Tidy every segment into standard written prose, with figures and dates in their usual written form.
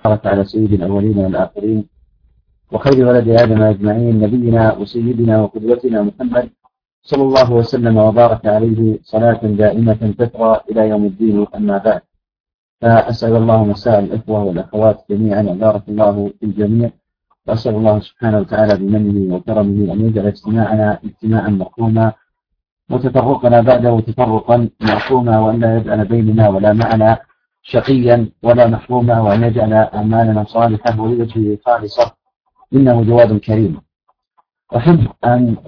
وبارك على سيد الأولين والآخرين وخير ولد آدم أجمعين نبينا وسيدنا وقدوتنا محمد صلى الله وسلم وبارك عليه صلاة دائمة تترى إلى يوم الدين. أما بعد، فأسأل الله مساء الإخوة والأخوات جميعا بارك الله في الجميع، وأسأل الله سبحانه وتعالى بمنه وكرمه أن يجعل اجتماعنا اجتماعا مرحوما وتفرقنا بعده تفرقا معصوما، وأن لا يجعل بيننا ولا معنا شقيا ولا محروما، وأن يجعل أعمالنا صالحة ولوجهه خالصة إنه جواد كريم. أحب أن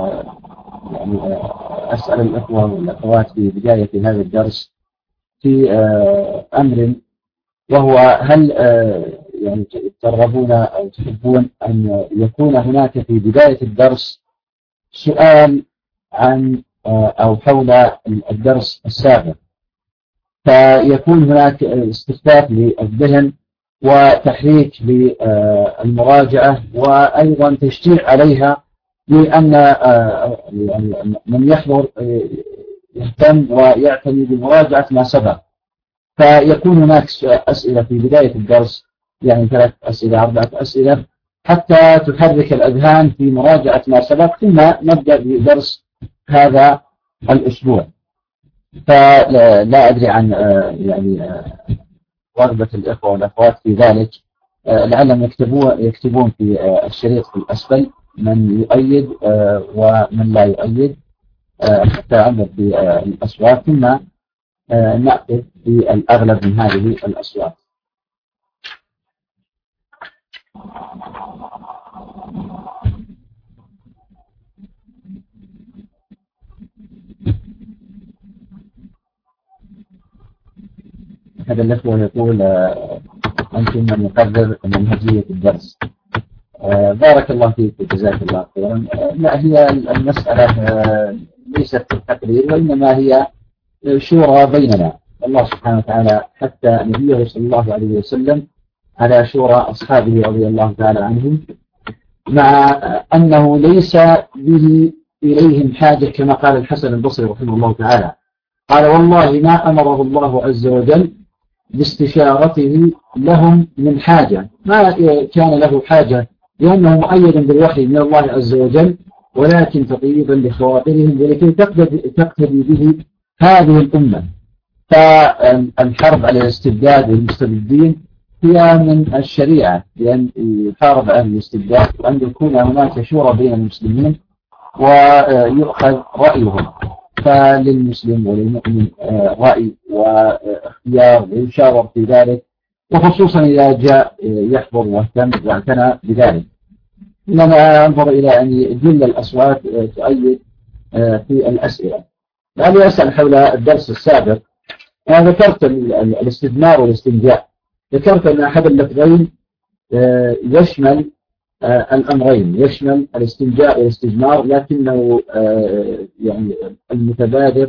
أسأل الإخوة والأخوات في بداية هذا الدرس في أمر، وهو هل يعني ترغبون أو تحبون أن يكون هناك في بداية الدرس سؤال عن أو حول الدرس السابق، فيكون هناك استخفاف للذهن وتحريك للمراجعة، وأيضا تشجيع عليها، لأن من يحضر يهتم ويعتني بمراجعة ما سبق. فيكون هناك أسئلة في بداية الدرس، يعني 3 أسئلة 4 أسئلة، حتى تحرك الأذهان في مراجعة ما سبق، ثم نبدأ بدرس هذا الأسبوع. فلا أدري عن يعني رغبة الإخوة والأخوات في ذلك، لعلهم يكتبون في الشريط في الأسفل من يؤيد ومن لا يؤيد، حتى أنظر في الأصوات ثم نأخذ في الأغلب من هذه الأصوات. هذا الأخوة يقول أنتم من يقرر منهجية الدرس. بارك الله فيك وجزاك الله خيرا. لا، هي المسألة ليست تقرير، وإنما هي شورى بيننا. الله سبحانه وتعالى حتى نبيه صلى الله عليه وسلم على شورى أصحابه رضي الله تعالى عنهم، مع أنه ليس به إليهم حاجة، كما قال الحسن البصري رحمه الله تعالى، قال والله ما أمره الله عز وجل باستشارته لهم من حاجة، ما كان له حاجة، لأنه مؤيد بالوحي من الله عز وجل، ولكن تطيبا لخواطرهم ولكي تقتدي به هذه الأمة. فالحرب على الاستبداد والمستبدين هي من الشريعة، لأن يحارب أهل الاستبداد، وأن يكون هناك شورى بين المسلمين ويؤخذ رأيهم. فللمسلم وللمؤمن رأي واختيار ويشاور في ذلك، وخصوصا إذا جاء يحضر واهتم واعتنى بذلك. إنما أنظر إلى أن يجل الأصوات تؤيد في الأسئلة. لأني أسأل حول الدرس السابق، أنا ذكرت الاستدمار والاستنجاء، ذكرت أن أحد اللفظين يشمل الأمرين، يشمل الاستنجاء والاستجمار، لكنه يعني المتبادر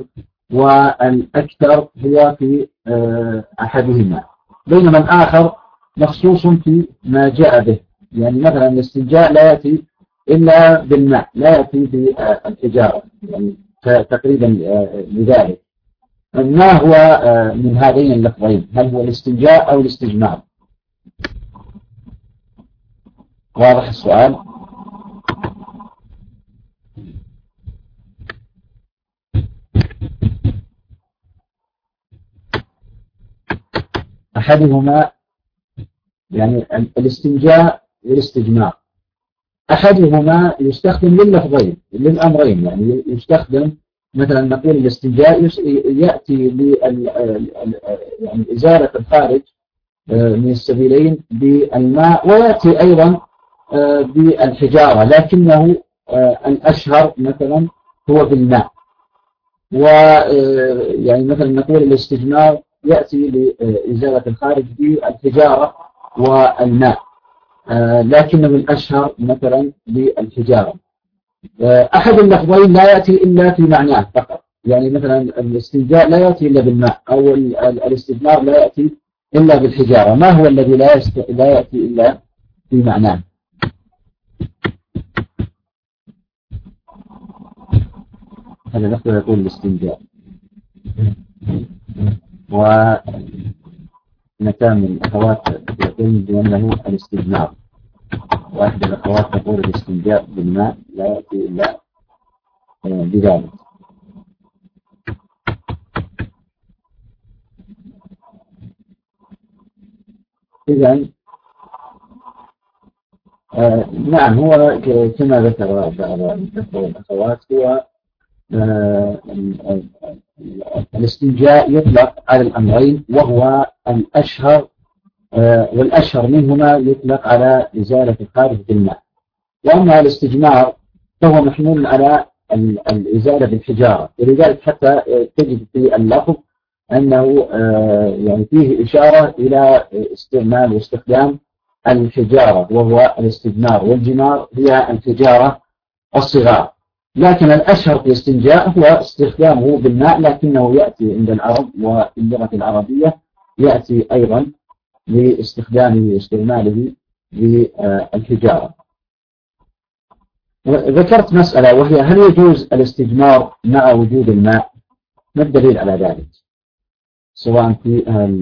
والأكثر هو في أحدهما، بينما الآخر مخصوص في ما جاء به. يعني مثلا الاستنجاء لا يأتي إلا بالماء، لا يأتي بالحجارة، يعني تقريبا لذلك. ما هو من هذين اللفظين؟ هل هو الاستنجاء أو الاستجمار؟ واضح السؤال؟ أحدهما يعني الاستنجاء والاستجمار، أحدهما يستخدم لللفظين للأمرين. يعني يستخدم مثلا نقول الاستنجاء يأتي يعني إزالة الخارج من السبيلين بالماء، ويأتي أيضا بالحجارة، لكنه الأشهر مثلا هو بالماء. ويعني مثلا نقول الاستجمار يأتي لإزالة الخارج بالحجارة والماء، لكنه الأشهر مثلا بالحجارة. أحد اللفظين لا يأتي إلا في معناه فقط، يعني مثلا الاستنجاء لا يأتي إلا بالماء، أو الاستجمار لا يأتي إلا بالحجارة. ما هو الذي لا يأتي إلا في معناه؟ هذا نقدر يقول الاستنجاء. اثنتان من الأخوات يقولن بأنه الاستجمار، واحدة الأخوات تقول الاستنجاء بالماء لا يأتي إلا بذلك. إذن نعم، هو كما ذكر بعض الأخوات هو الاستنجاء يطلق على الأمرين، وهو الأشهر والأشهر منهما يطلق على إزالة الخارج بالماء. وأما الاستجمار فهو محمول على الإزالة بالحجارة، ولذلك حتى تجد في اللفظ أنه يعني فيه إشارة إلى استعمال واستخدام الحجارة، وهو الاستجمار، والجمار هي الحجارة الصغار. لكن الأشهر في الاستنجاء هو استخدامه بالماء، لكنه يأتي عند العرب وفي اللغة العربية يأتي أيضا لاستخدامه واستعماله بالحجارة. ذكرت مسألة وهي هل يجوز الاستجمار مع وجود الماء؟ ما الدليل على ذلك؟ سواء في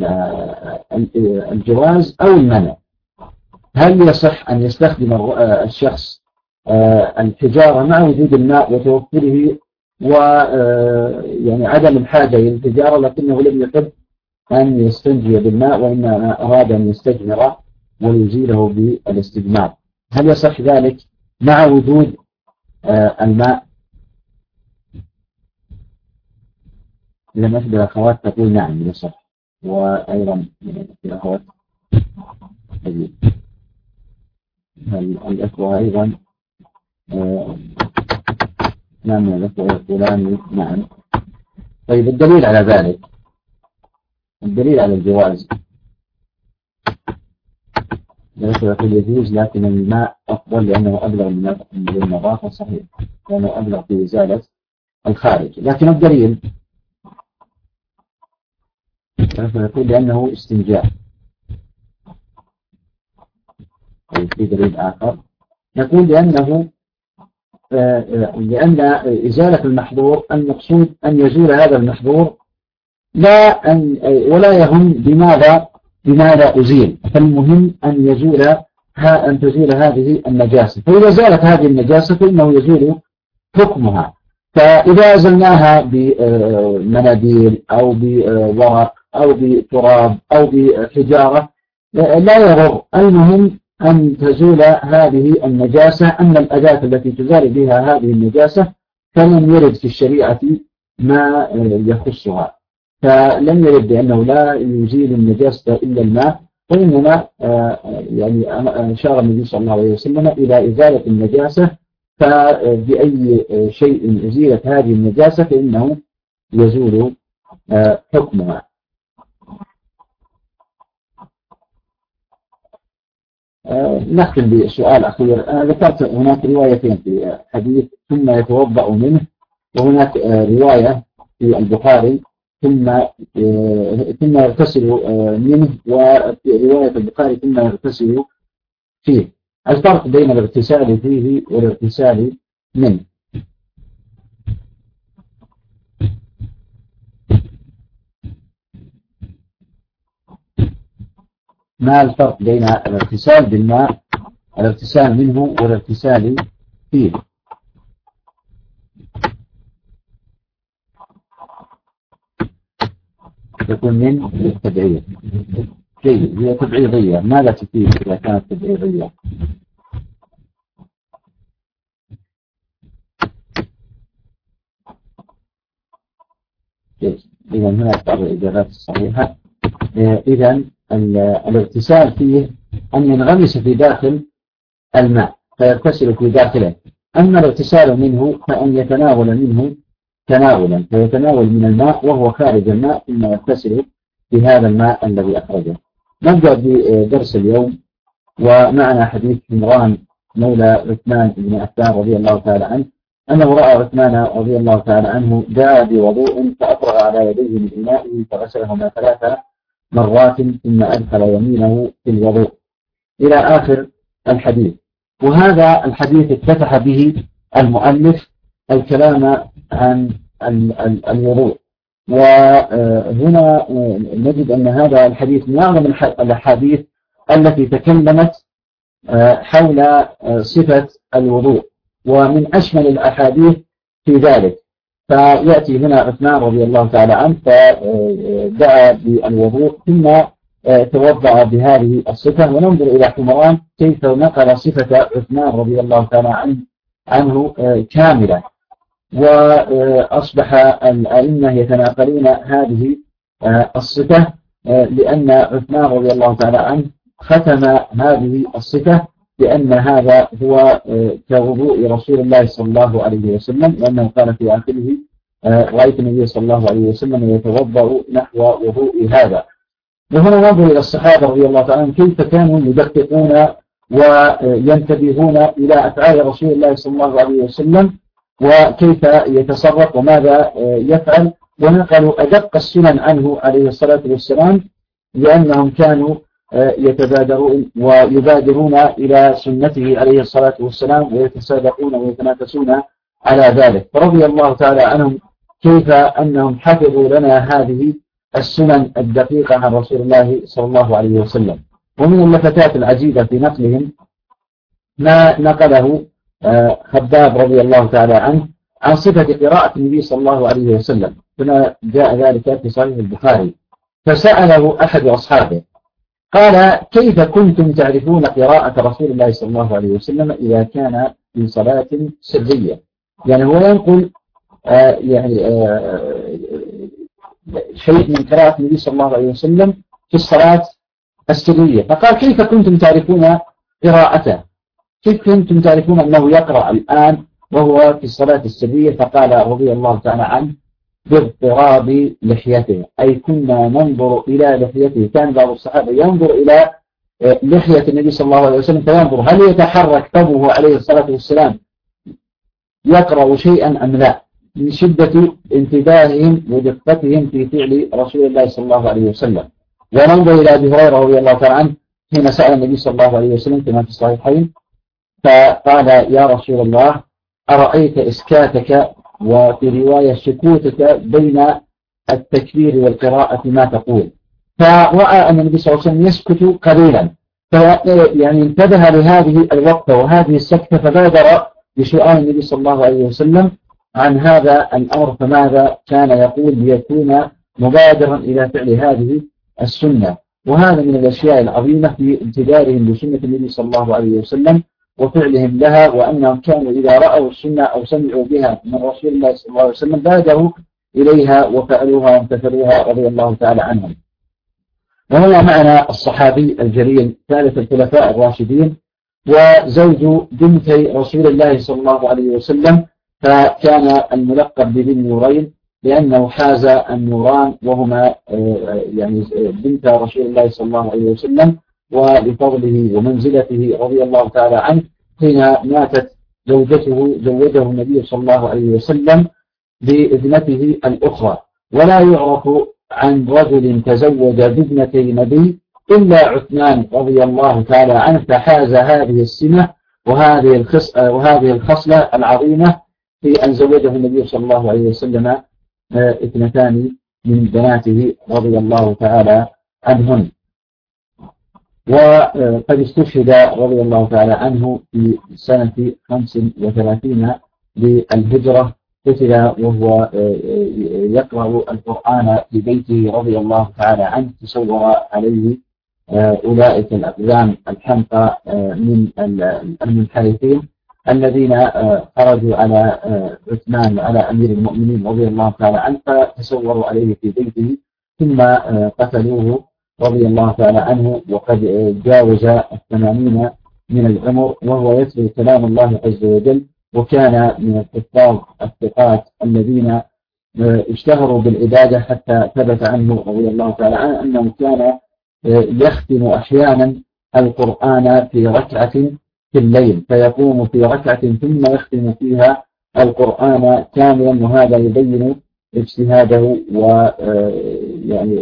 الجواز أو المنع. هل يصح أن يستخدم الشخص الحجارة مع وجود الماء وتوفره ويعني عدم الحاجة إلى الحجارة، لكنه لم يحب أن يستنجي بالماء وإنما أراد أن يستجمر ويزيله بالاستجمار؟ هل يصح ذلك مع وجود الماء؟ لما أحد الأخوات تقول نعم يصح، وأيضا الأخوات الأخوة أيضا نعم، الأخوة يقولان نعم. طيب الدليل على ذلك، الدليل على الجواز، يقول يجوز لكن الماء أفضل لأنه أبلغ من النظافة، صحيح لأنه أبلغ في إزالة الخارج، لكن الدليل يقول لأنه استنجاء. في دليل آخر نقول لأن إزالة المحظور المقصود أن يزول هذا المحظور ولا يهم بماذا أزيل، فالمهم أن تزيل هذه النجاسة. فإذا زالت هذه النجاسة فإنه يزول حكمها. فإذا أزلناها بمناديل أو بورق أو بتراب أو بحجارة لا يضر، المهم أن تزول هذه النجاسة. أما الأداة التي تزال بها هذه النجاسة فلم يرد في الشريعة ما يخصها، فلم يرد بأنه لا يزيل النجاسة إلا الماء، وإنما يعني أشار النبي صلى الله عليه وسلم إلى إزالة النجاسة، فبأي شيء أزيلت هذه النجاسة فإنه يزول حكمها. نختم بسؤال أخير. ذكرت هناك روايتين في حديث ثم يتوضأ منه، وهناك رواية في البخاري ثم يغتسل منه، وفي رواية البخاري ثم يغتسل فيه. الفرق بين الاغتسال فيه والاغتسال منه؟ ما الفرق بين الاغتسال بالماء، الاغتسال منه والاغتسال فيه؟ تكون من التبعية. جيد، هي تبعيضية، ماذا تفيد إذا كانت تبعيضية؟ جيد، إذا هناك بعض الإجابات الصحيحة. إذا الاغتسال فيه أن ينغمس في داخل الماء فيغتسل في داخله، أما الاغتسال منه فأن يتناول منه تناولا، فيتناول من الماء وهو خارج الماء ثم يغتسل في هذا الماء الذي أخرجه. نبدأ بدرس اليوم، ومعنا حديث عمران مولى عثمان بن عفان رضي الله تعالى عنه أنه رأى عثمان رضي الله تعالى عنه جاء بوضوء فأفرغ على يديه من إنائه فغسلهما 3 مرات ثم أدخل يمينه في الوضوء إلى آخر الحديث. وهذا الحديث افتتح به المؤلف الكلام عن الوضوء، وهنا نجد أن هذا الحديث من أعظم الأحاديث التي تكلمت حول صفة الوضوء، ومن أشمل الأحاديث في ذلك. فيأتي هنا عثمان رضي الله تعالى عنه فدعا بالوضوء ثم توضأ بهذه الصفة. وننظر إلى حمران كيف نقل صفة عثمان رضي الله تعالى عنه كاملة، وأصبح الأئمة يتناقلون هذه الصفة، لأن عثمان رضي الله تعالى عنه ختم هذه الصفة بأن هذا هو كوضوء رسول الله صلى الله عليه وسلم، لأنه قال في آخره رأيت النبي صلى الله عليه وسلم يتوضأ نحو وضوء هذا. وهنا ننظر إلى الصحابة رضي الله تعالى عنهم كيف كانوا يدققون وينتبهون إلى أفعال رسول الله صلى الله عليه وسلم وكيف يتصرف وماذا يفعل، ونقلوا أدق السنن عنه عليه الصلاة والسلام، لأنهم كانوا يبادرون إلى سنته عليه الصلاة والسلام ويتسابقون ويتنافسون على ذلك. فرضي الله تعالى عنهم كيف أنهم حفظوا لنا هذه السنن الدقيقة عن رسول الله صلى الله عليه وسلم. ومن اللفتات العجيبة في نقلهم ما نقله خباب رضي الله تعالى عنه عن صفة قراءة النبي صلى الله عليه وسلم، كما جاء ذلك في صحيح البخاري. فسأله أحد أصحابه قال كيف كنتم تعرفون قراءة رسول الله صلى الله عليه وسلم إذا كان في صلاة سرية؟ يعني هو ينقل شيء من قراءة النبي صلى الله عليه وسلم في الصلاة السرية، فقال كيف كنتم تعرفون قراءته؟ كيف كنتم تعرفون أنه يقرأ الآن وهو في الصلاة السرية؟ فقال رضي الله تعالى عنه باضطراب لحيته، أي كنا ننظر إلى لحيته. كان بعض الصحابة ينظر إلى لحية النبي صلى الله عليه وسلم فينظر هل يتحرك فمه عليه الصلاة والسلام يقرأ شيئا أم لا، من شدة انتباههم ودقتهم في فعل رسول الله صلى الله عليه وسلم. وننظر إلى أبي هريرة رضي الله تعالى عنه حين سأل النبي صلى الله عليه وسلم كما في الصحيحين فقال يا رسول الله أرأيت إسكاتك وفي رواية سكوتك بين التكبير والقراءة ما تقول؟ فرأى أن النبي صلى الله عليه وسلم يسكت قليلا، يعني انتبه لهذه الوقفة وهذه السكتة فبادر بسؤال النبي صلى الله عليه وسلم عن هذا الأمر فماذا كان يقول ليكون مبادرا إلى فعل هذه السنة. وهذا من الأشياء العظيمة في انتظارهم بسنة النبي صلى الله عليه وسلم وفعلهم لها، وأنهم كانوا إذا رأوا السنة أو سمعوا بها من رسول الله صلى الله عليه وسلم بادروا إليها وفعلوها وامتثلوها رضي الله تعالى عنهم. وهنا معنا الصحابي الجليل ثالث الخلفاء الراشدين وزوج بنتي رسول الله صلى الله عليه وسلم، فكان الملقب بذي النورين لأنه حاز النوران وهما يعني بنت رسول الله صلى الله عليه وسلم، ولفضله ومنزلته رضي الله تعالى عنه حين ماتت زوجته زوجه النبي صلى الله عليه وسلم بابنته الأخرى. ولا يعرف عن رجل تزوج بابنتي نبي إلا عثمان رضي الله تعالى عنه، فحاز هذه السمة وهذه الخصلة العظيمة في أن زوجه النبي صلى الله عليه وسلم اثنتان من بناته رضي الله تعالى عنهن. وقد استشهد رضي الله تعالى عنه في سنة 35 للهجرة، قتل وهو يقرأ القرآن في بيته رضي الله تعالى عنه. تصور عليه أولئك الأقدام الحمقى من المنحرفين الذين خرجوا على عثمان وعلى أمير المؤمنين رضي الله تعالى عنه، فتصوروا عليه في بيته ثم قتلوه رضي الله تعالى عنه، وقد جاوز 80 من العمر وهو يتلو كلام الله عز وجل. وكان من الحفاظ الثقات الذين اشتهروا بالعبادة، حتى ثبت عنه رضي الله تعالى عنه أنه كان يختم أحيانا القرآن في ركعة في الليل، فيقوم في ركعة ثم يختم فيها القرآن كاملا، وهذا يبين اجتهاده ويعني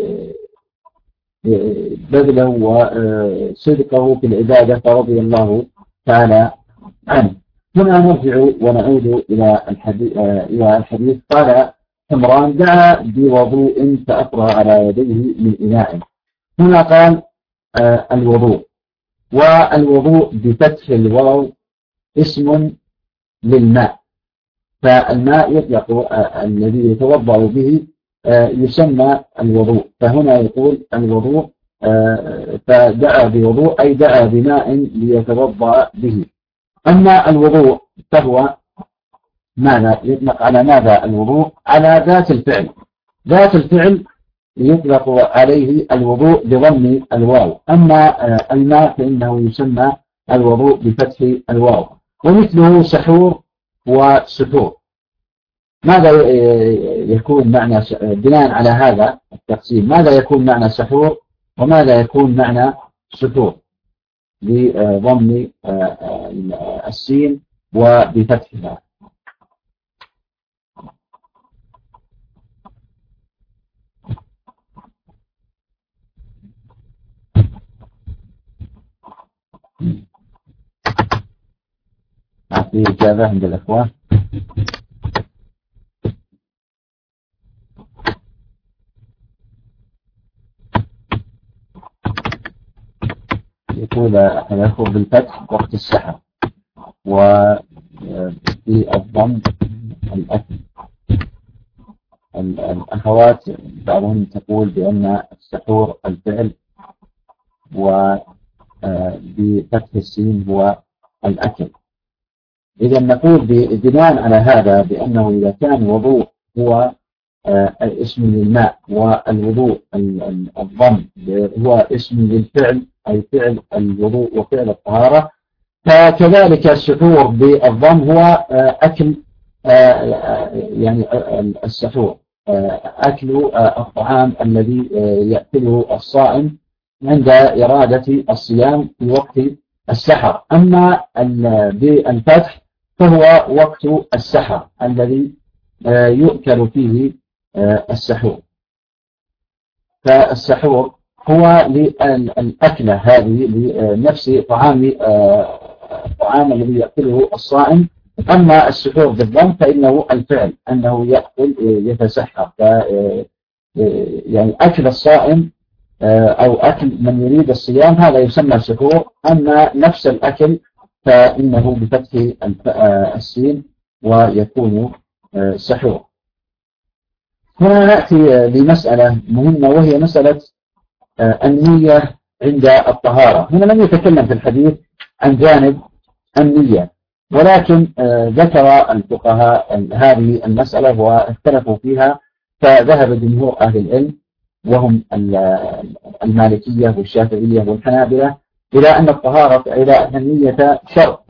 بذله وصدقه في العبادة فرضي الله تعالى عنه. هنا نرجع ونعود إلى الحديث. قال حمران دعا بوضوء فأفرغ على يديه من إناء. هنا قال الوضوء، والوضوء بفتح الواو اسم للماء، فالماء يطلق الذي يتوضأ به يسمى الوضوء، فهنا يقول الوضوء فدعا بوضوء أي دعا بماء ليتوضأ به. أما الوضوء فهو ماذا؟ يطلق على ماذا الوضوء؟ على ذات الفعل. ذات الفعل يطلق عليه الوضوء بضم الواو، أما الماء فإنه يسمى الوضوء بفتح الواو. ومثله سحور وسحور. ماذا يكون معنى بناء على هذا التقسيم؟ ماذا يكون معنى سحور وماذا يكون معنى سحور؟ بضم السين وبفتحها. في إجابة عند الأخوان؟ يقول الأخوة بالفتح وقت السحر، وفي الضم الأكل. الأخوات بعضهم تقول بأن السحور الفعل وبفتح السين هو الأكل. إذا نقول بناء على هذا بأنه إذا كان وضوء هو اسم للماء، والوضوء الضم هو اسم للفعل أي فعل الوضوء وفعل الطهارة، فكذلك السحور بالضم هو أكل يعني السحور أكل الطعام الذي يأكله الصائم عند إرادة الصيام في وقت السحر. أما بالفتح فهو وقت السحر الذي يؤكل فيه السحور. فالسحور هو للأكلة هذه لنفس طعام الذي يأكله الصائم. أما السحور بالضم فإنه الفعل أنه يأكل يتسحر، يعني أكل الصائم أو أكل من يريد الصيام هذا يسمى سحور. أما نفس الأكل فإنه بفتح السين ويكون سحور. هنا نأتي لمسألة مهمة وهي مسألة النية عند الطهارة. هنا لم يتكلم في الحديث عن جانب النية، ولكن ذكر الفقهاء هذه المسألة واختلفوا فيها، فذهب جمهور أهل العلم وهم المالكية والشافعية والحنابلة إلى أن الطهارة إلى أن النية شرط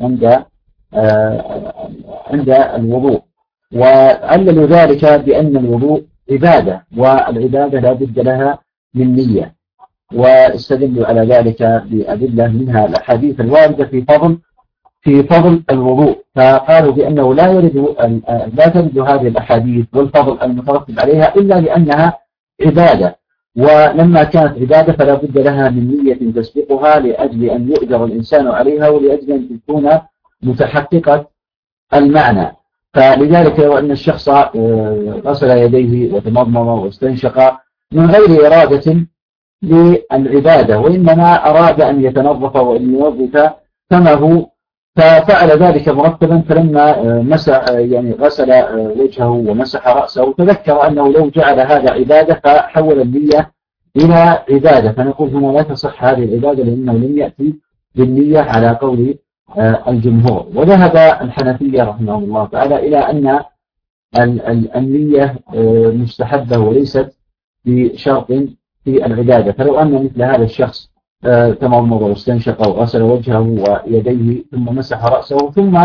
عند الوضوء، وعللوا ذلك بأن الوضوء عبادة، والعبادة لا بد لها من نية، واستدلوا على ذلك بأدلة منها الأحاديث الواردة في فضل الوضوء، فقالوا بأنه لا ترد هذه الأحاديث والفضل المترتب عليها إلا لأنها عبادة، ولما كانت عبادة فلا بد لها من نية تسبقها لأجل أن يؤجر الإنسان عليها ولأجل أن تكون متحققة المعنى. فلذلك وأن الشخص غسل يديه وتمضمض واستنشق من غير إرادة للعبادة، وإنما أراد أن يتنظف وأن ينظف فمه، ففعل ذلك مرتبا، فلما غسل وجهه ومسح رأسه تذكر أنه لو جعل هذا عبادة فحول النية إلى عبادة، فنقول هنا لا تصح هذه العبادة لأنه لم يأتي بالنية على قول الجمهور. وذهب الحنفية رحمه الله تعالى إلى أن النية مستحبة وليست بشرط في العبادة. فلو أن مثل هذا الشخص تمضمض واستنشق وغسل وجهه ويديه ثم مسح رأسه ثم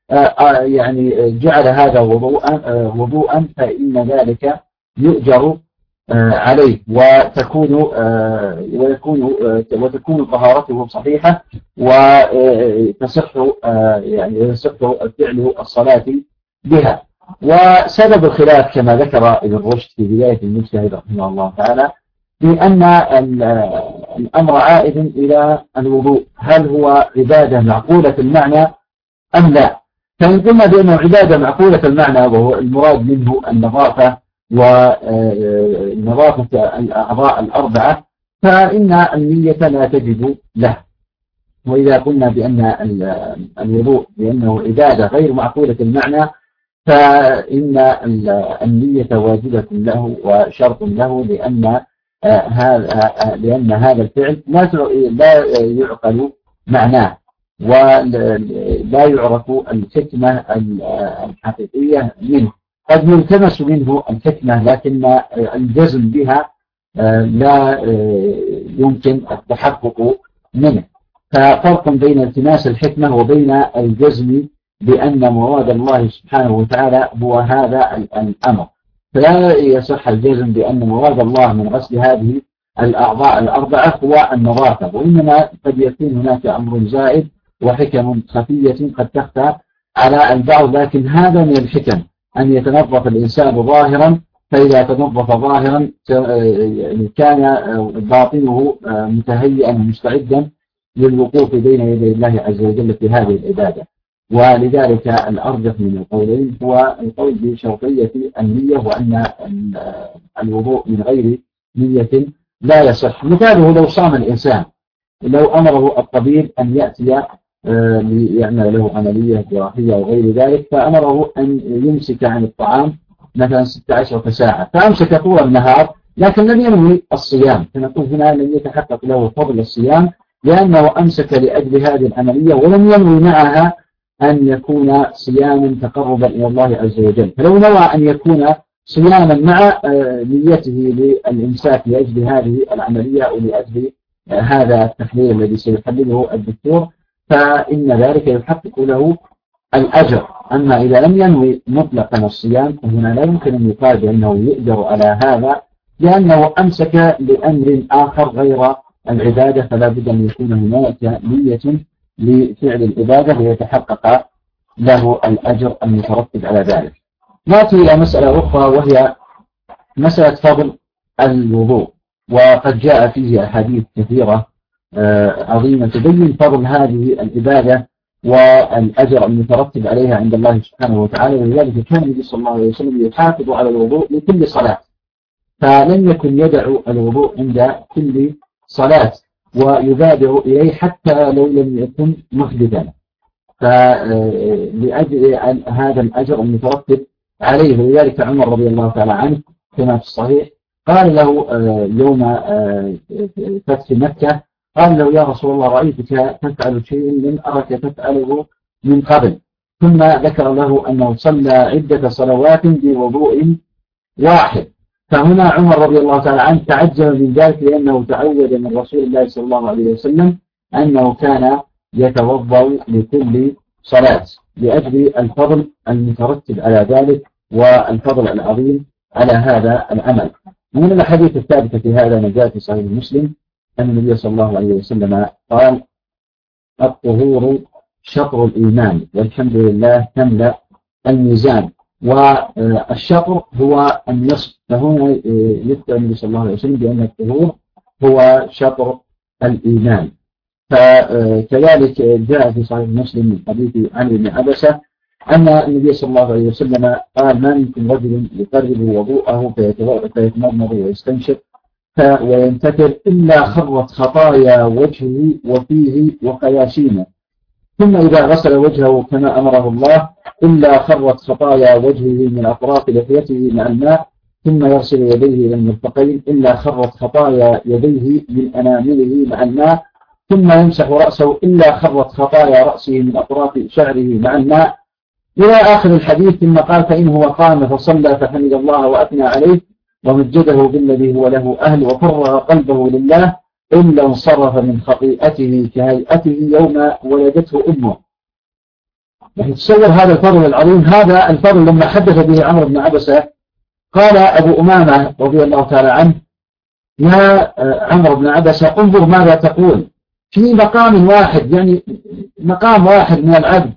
جعل هذا وضوءا فإن ذلك يؤجر عليه وتكون طهارته صحيحة وتصح فعل الصلاة بها. وسبب الخلاف كما ذكر ابن رشد في بداية المجتهد رحمه الله تعالى بأن الأمر عائد إلى الوضوء، هل هو عبادة معقولة المعنى أم لا؟ فإن قلنا بأنه عبادة معقولة المعنى وهو المراد منه النظافة ونظافة الأعضاء الأربعة، فإن النية لا تجب له. وإذا قلنا بأن الوضوء بأنه عبادة غير معقولة المعنى، فإن النية واجبة له وشرط له، لأن هذا الفعل لا يعقل معناه، ولا يعرف الحكمة الحقيقية منه. قد يلتمس منه الحكمة، لكن الجزم بها لا يمكن التحقق منه. ففرق بين التماس الحكمة وبين الجزم بأن مراد الله سبحانه وتعالى هو هذا الأمر. فلا يصح الجزم بأن مراد الله من غسل هذه الأعضاء الأربعة هو النظافة، وإنما قد يكون هناك أمر زائد وحكم خفية قد تخفى على البعض، لكن هذا من الحكم أن يتنظف الإنسان ظاهرا، فإذا تنظف ظاهرا كان باطنه متهيئا ومستعدا للوقوف بين يدي الله عز وجل في هذه العبادة. ولذلك الأرجح من القولين هو القول بشرطية النية، وأن الوضوء من غير نية لا يصح. مثاله لو صام الإنسان، لو أمره الطبيب أن يأتي ليعمل له عملية جراحية وغير ذلك، فأمره أن يمسك عن الطعام مثلا 16 ساعة، فأمسك طول النهار لكن لم ينوي الصيام، فنقول هنا لم يتحقق له فضل الصيام، لأنه أمسك لأجل هذه العملية ولم ينوي معها أن يكون صياما تقربا إلى الله عز وجل. فلو نوى أن يكون صياما مع نيته للإمساك لأجل هذه العملية أو لأجل هذا التحليل الذي سيحلله الدكتور، فإن ذلك يحقق له الأجر. أما إذا لم ينوي مطلقا الصيام فهنا لا يمكن أن يقال بأنه يؤجر على هذا، لأنه أمسك لأمر آخر غير العبادة، فلا بد أن يكون هناك نية لفعل العبادة ليتحقق له الأجر المترتب على ذلك. نأتي إلى مسألة أخرى، وهي مسألة فضل الوضوء، وقد جاء فيه أحاديث كثيرة عظيمة تبين فضل هذه العبادة والأجر المترتب عليها عند الله سبحانه وتعالى. ولذلك كان النبي صلى الله عليه وسلم يحافظ على الوضوء لكل صلاة، فلم يكن يدع الوضوء عند كل صلاة ويبادر إليه حتى لو لم يكن محدثا، فلأجل هذا الأجر المترتب عليه. ولذلك عمر رضي الله تعالى عنه كما في الصحيح قال له يوم فتح مكة، قال له يا رسول الله رأيتك تفعل شيء لم أرك تفعله من قبل، ثم ذكر له أنه صلى عدة صلوات بوضوء واحد. فهنا عمر رضي الله تعالى عنه تعجب من ذلك، لأنه تعود من رسول الله صلى الله عليه وسلم أنه كان يتوضأ لكل صلاة، لأجل الفضل المترتب على ذلك والفضل العظيم على هذا العمل. ومن الحديث الثابتة في هذا ما جاء في صحيح مسلم أن النبي صلى الله عليه وسلم قال: الطهور شطر الإيمان والحمد لله تملأ الميزان. والشطر هو النصف، فهنا يذكر النبي صلى الله عليه وسلم بأن الطهور هو شطر الإيمان. فكذلك جاء في صحيح مسلم من حديث عمرو بن عبسة أن النبي صلى الله عليه وسلم قال: ما منكم رجل يقرب وضوءه فيتمضمض ويستنشق وينتكر إلا خرت خطايا وجهه وفيه وقياشيمه، ثم إذا غسل وجهه كما أمره الله إلا خرت خطايا وجهه من أطراف لحيته مع الماء، ثم يغسل يديه إلى المرفقين إلا خرت خطايا يديه من أنامله مع الماء، ثم يمسح رأسه إلا خرت خطايا رأسه من أطراف شعره مع الماء، إلى آخر الحديث. ثم قال: فإن هو قام فصلى فحمد الله وأثنى عليه ومجده بالذي هو له أهل وفرغ قلبه لله إلا انصرف من خطيئته كهيئته يوم ولدته أمه. يعني تصور هذا الفضل العظيم. هذا الفضل لما حدث به عمرو بن عبسة قال أبو أمامة رضي الله تعالى عنه: يا عمرو بن عبسة انظر ماذا تقول في مقام واحد، يعني مقام واحد من العبد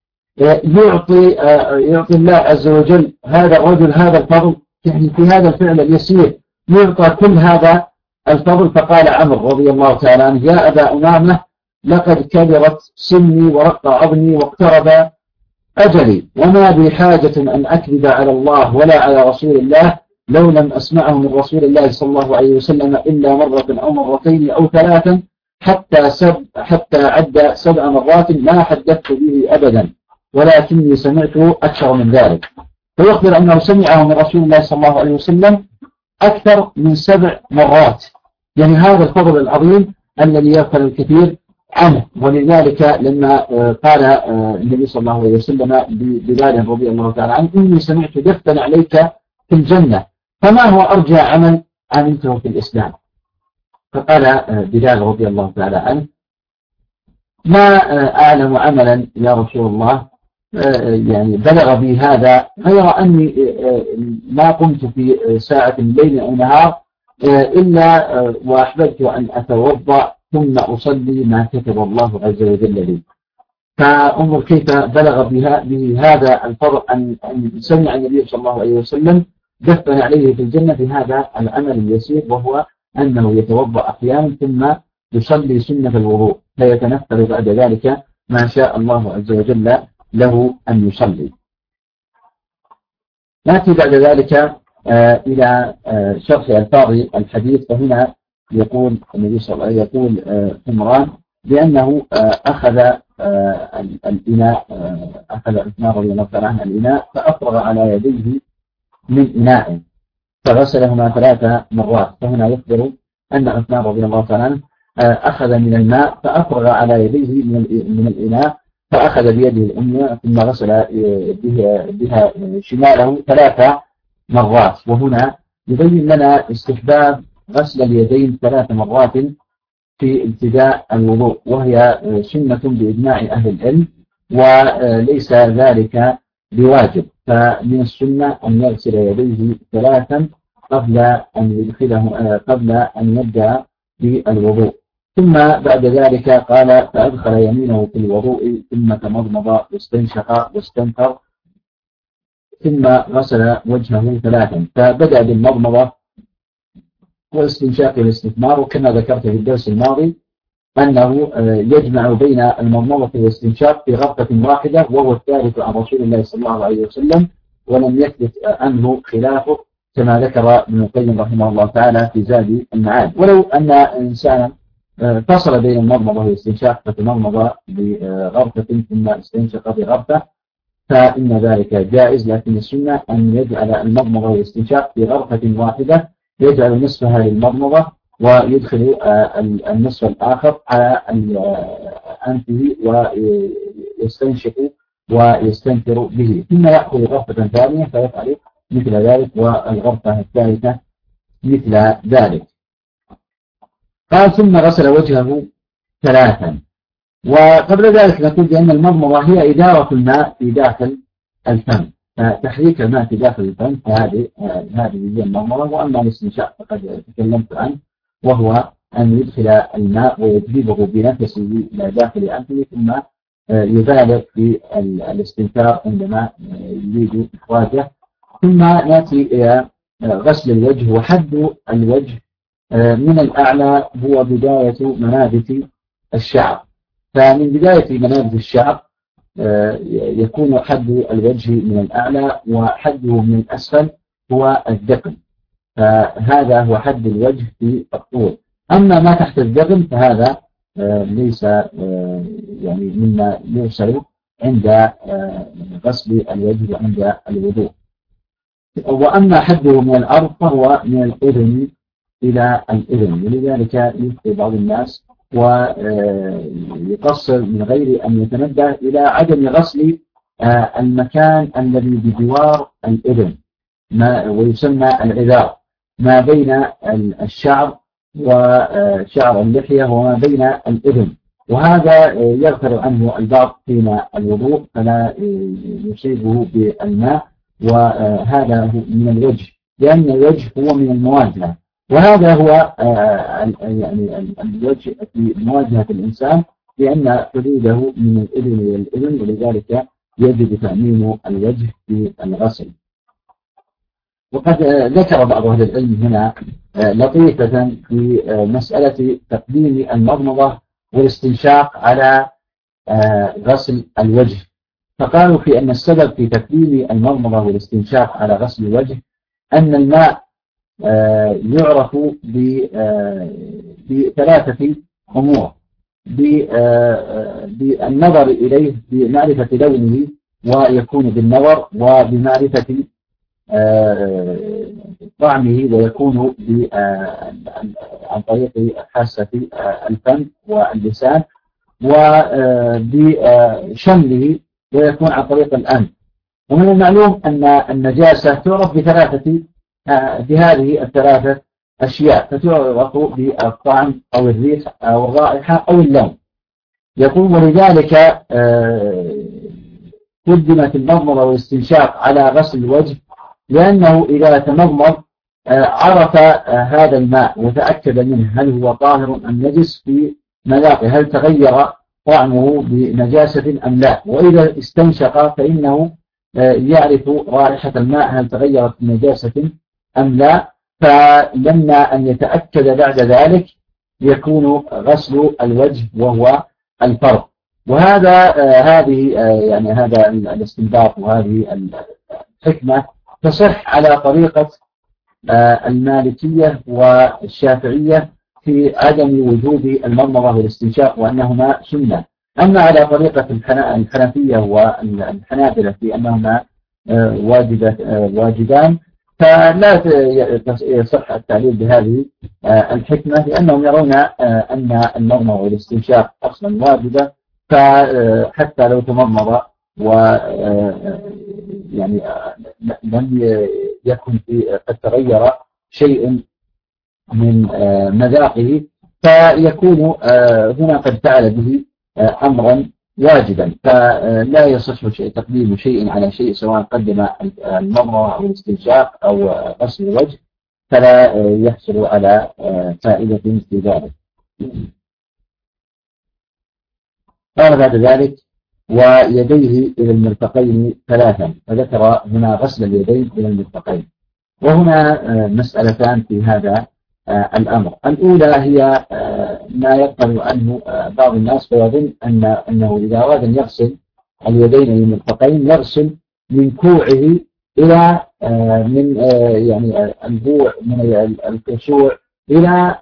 يعطي الله عز وجل هذا الرجل هذا الفضل، يعني في هذا الفعل اليسير يعطى كل هذا الفضل. فقال عمرو رضي الله تعالى عنه: يا أبا أمامة لقد كبرت سني ورق عظمي واقترب أجلي، وما بي حاجة أن أكذب على الله ولا على رسول الله لو لم أسمعه من رسول الله صلى الله عليه وسلم إلا مرة أو مرتين أو ثلاثا حتى عد 7 مرات ما حدثت به أبدا، ولكني سمعته أكثر من ذلك. فيخبر أنه سمعه من رسول الله صلى الله عليه وسلم أكثر من 7 مرات، يعني هذا الفضل العظيم الذي يغفل الكثير عنه. ولذلك لما قال النبي صلى الله عليه وسلم بلال رضي الله تعالى عنه: إني سمعت دفا عليك في الجنة، فما هو أرجى عمل عملته في الإسلام؟ فقال بلال رضي الله تعالى عنه: ما أعلم عملا يا رسول الله يعني بلغ بي هذا غير أني ما قمت في ساعة من ليل أو نهار إلا وأحببت أن أتوضأ ثم أصلي ما كتب الله عز وجل لي. فانظر كيف بلغ به هذا الفضل أن سمع النبي صلى الله عليه وسلم دفن عليه في الجنة بهذا العمل اليسير، وهو أنه يتوضأ أحيانا ثم يصلي سنة الوضوء فيتنفل بعد ذلك ما شاء الله عز وجل له أن يصلي. نأتي بعد ذلك إلى شرح ألفاظ الحديث. فهنا يقول النبي صلى الله عليه وسلم يقول عمران بأنه أخذ الإناء، أخذ عثمان رضي الله عنه الإناء فأفرغ على يديه من إناء فغسلهما 3 مرات. فهنا يخبر أن عثمان رضي الله عنه أخذ من الماء فأفرغ على يديه من الإناء فأخذ بيده اليمنى ثم غسل بها شماله 3 مرات. وهنا يبين لنا استحباب غسل اليدين 3 مرات في ابتداء الوضوء، وهي سنة بإجماع أهل العلم وليس ذلك بواجب. فمن السنة أن يغسل يديه 3 قبل أن يبدأ بالوضوء. ثم بعد ذلك قال: فأدخل يمينه في الوضوء ثم تمضمض واستنشق واستنثر ثم غسل وجهه 3. فبدأ بالمضمضة والاستنشاق والاستثمار، وكما ذكرت في الدرس الماضي أنه يجمع بين المضمضة والاستنشاق في غرفة واحدة، وهو الثالث عن رسول الله صلى الله عليه وسلم، ولم يثبت عنه خلافه كما ذكر ابن القيم رحمه الله تعالى في زاد المعاد. ولو أن إنسانا فصل بين المضمضة والاستنشاق فتمضمض بغرفة ثم استنشق بغرفة فإن ذلك جائز، لكن السنة أن يجعل المضمضة والاستنشاق في غرفة واحدة، يجعل نصفها للمضمضة ويدخل النصف الآخر على أنفه ويستنشق ويستنثر به، ثم يأخذ غرفة ثانية فيفعل مثل ذلك، والغرفة الثالثة مثل ذلك. قال: ثم غسل وجهه 3. وقبل ذلك نقول بأن المضمضة هي إدارة الماء في داخل الفم، فتحريك الماء في داخل الفم فهذه هي المضمضة. وأما الاستنشاق فقد تكلمت عنه، وهو أن يدخل الماء ويجذبه بنفسه إلى داخل أنفه ثم يبالغ في الاستنثار عندما يريد إخراجه. ثم نأتي إلى غسل الوجه. وحد الوجه من الأعلى هو بداية منابت الشعر، فمن بداية منابت الشعر يكون حد الوجه من الأعلى، وحده من الأسفل هو الذقن، فهذا هو حد الوجه في الطول. أما ما تحت الذقن فهذا ليس يعني مما يغسل عند غسل الوجه وعند الوضوء. وأما حده من الأرض فهو من الأذن إلى الأذن، ولذلك يخطئ بعض الناس ويقصر من غير أن يتنبه إلى عدم غسل المكان الذي بجوار الأذن ويسمى العذار، ما بين الشعر وشعر اللحية وما بين الأذن، وهذا يغفر عنه البعض حين الوضوء فلا يصيبه بالماء، وهذا هو من الوجه، لأن الوجه هو من المواجهة، وهذا هو يعني الوجه في مواجهة الإنسان، لأن حدوده من الأذن إلى الأذن، ولذلك يجب تأمين الوجه في الغسل. وقد ذكر بعض أهل العلم هنا لطيفة في مسألة تقديم المضمضة والاستنشاق على غسل الوجه، فقالوا في أن السبب في تقديم المضمضة والاستنشاق على غسل الوجه أن الماء يعرف بثلاثة أمور: بالنظر إليه، بمعرفة لونه ويكون بالنظر، وبمعرفة طعمه ويكون عن طريق حاسة الفم واللسان، وبشمله ويكون عن طريق الأنف. ومن المعلوم أن النجاسة تعرف بهذه الثلاثة أشياء، فتعرف بالطعم أو الريح أو الرائحة أو اللون. يقول: ولذلك قدمت المضمضة والاستنشاق على غسل الوجه، لأنه إذا تمضمض عرف هذا الماء وتأكد منه هل هو طاهر أم نجس في مذاقه، هل تغير طعمه بنجاسة أم لا. وإذا استنشق فإنه يعرف رائحة الماء هل تغيرت بنجاسة أم لا. فلما أن يتأكد بعد ذلك يكون غسل الوجه وهو الفرض. هذا الاستنباط وهذه الحكمة تصح على طريقة المالكية والشافعية في عدم وجوب المضمضة والاستنشاق وأنهما سنة. أما على طريقة الحنفية والحنابلة في أنهما واجبان، فلا يصح التعليل بهذه الحكمة، لأنهم يرون أن المضمضة والاستنشاق أصلا واجبة، فحتى لو تمضمض لم يكن قد تغير شيء من مذاقه، فيكون هنا قد فعل به أمرا واجبا، فلا يصح تقديم شيء على شيء، سواء قدم المضمضة أو الاستنشاق أو غسل الوجه، فلا يحصل على فائدة في ذلك. قال بعد ذلك: ويديه إلى المرفقين ثلاثا، فذكر هنا غسل اليدين إلى المرفقين. وهنا مسألتان في هذا الأمر. الأولى هي ما يقبل عنه بعض الناس، فيظن أنه إذا أراد أن يغسل اليدين إلى المرفقين يغسل من كوعه إلى البوع، من الكسوع إلى